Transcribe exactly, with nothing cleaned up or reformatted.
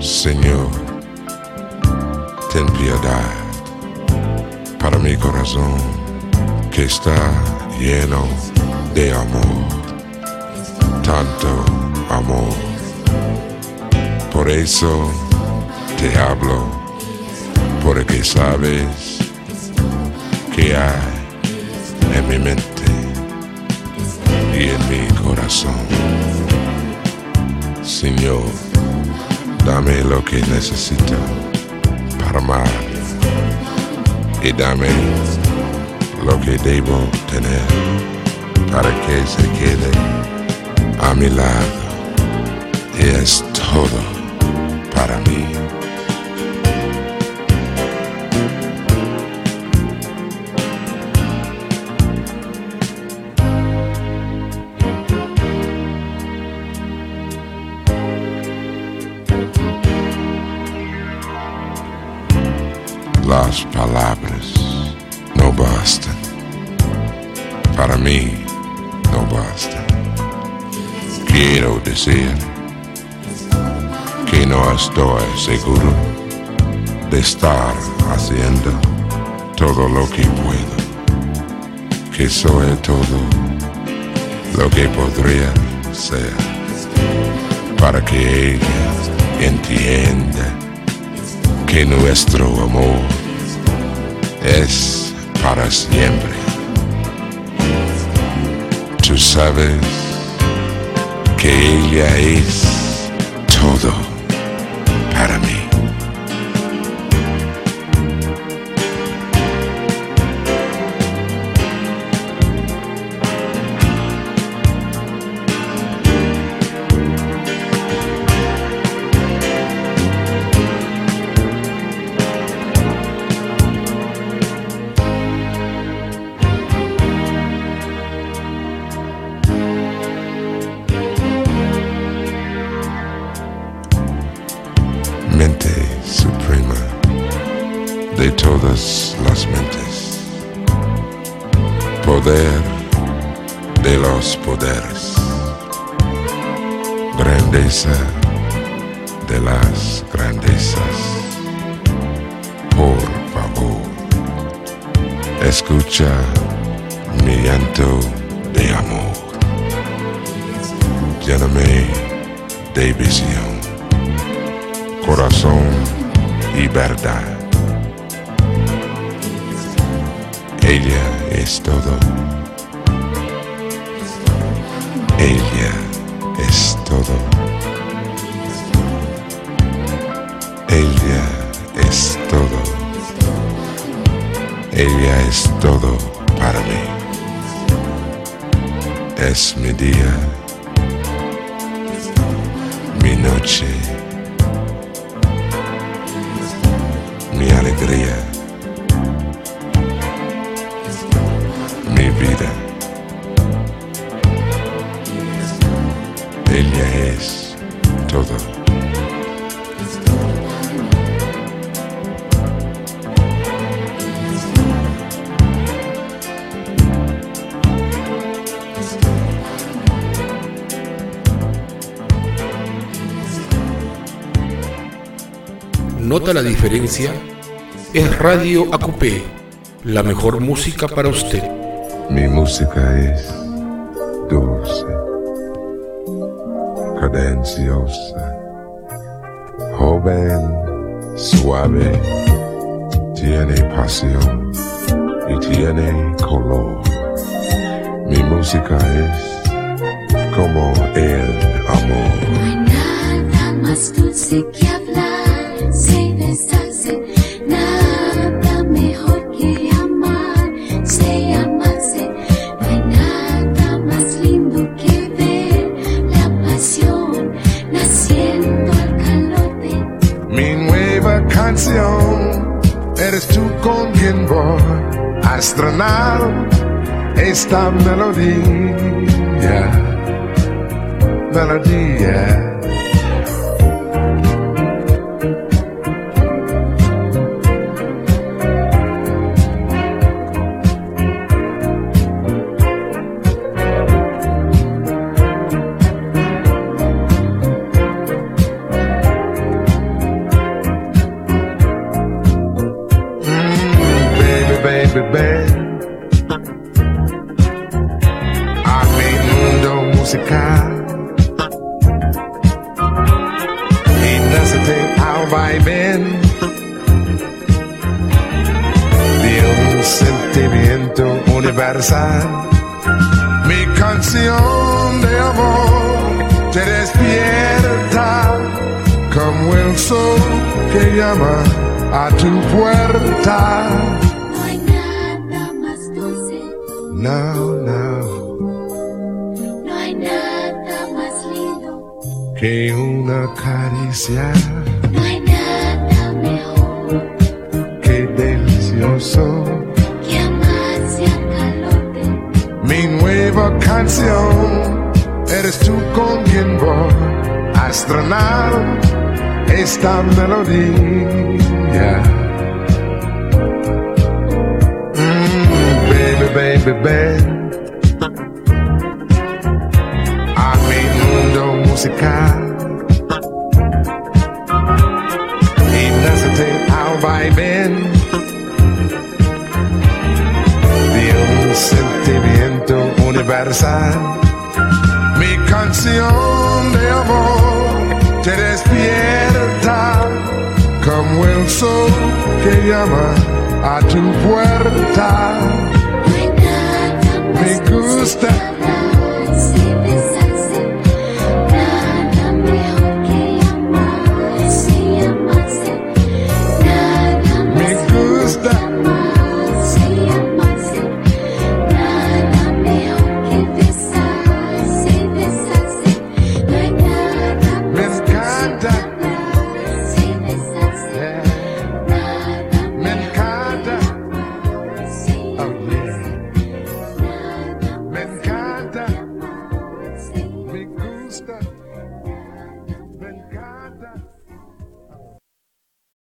Señor, ten piedad para mi corazón que está lleno de amor, tanto amor. Por eso te hablo, porque sabes que hay en mi mente y en mi corazón. Señor, dame lo que necesito para amar y dame lo que debo tener para que se quede a mi lado. Y es todo para mí. Las palabras no bastan, para mí no bastan. Quiero decir que no estoy seguro de estar haciendo todo lo que puedo, que soy todo lo que podría ser, para que ella entienda que nuestro amor es para siempre. Tú sabes que ella es todo para mí. Mente suprema de todas las mentes, poder de los poderes, grandeza de las grandezas. Por favor, escucha mi llanto de amor, lléname de visión, corazón y verdad. Ella es todo. Ella es todo. Ella es todo. Ella es todo para mí. Es mi día, mi noche, mi alegría, mi vida. Ella es todo. ¿Nota la diferencia? Es Radio A Q P, la mejor música para usted. Mi música es dulce, cadenciosa, joven, suave, tiene pasión y tiene color. Mi música es como el amor. No hay nada más dulce que hablar, se deshace, nada mejor que amar, se amarse. No hay nada más lindo que ver la pasión naciendo al calor de mi nueva canción. Eres tú con quien voy a estrenar esta melodía, melodía. Invérsate al vaivén de un sentimiento universal. Mi canción de amor te despierta como el sol que llama a tu puerta. No hay nada más dulce. No, no. No hay nada más lindo Que una caricia. No hay nada mejor Qué delicioso. que amarse al calor de Mi nueva canción, eres tú con quien voy a estrenar esta melodía. Mm, baby, baby, baby, a mi mundo musical. Invérsate al vaivén de un sentimiento universal. Mi canción de amor te despierta como el sol que llama a tu puerta. No hay nada más Me dulce gusta que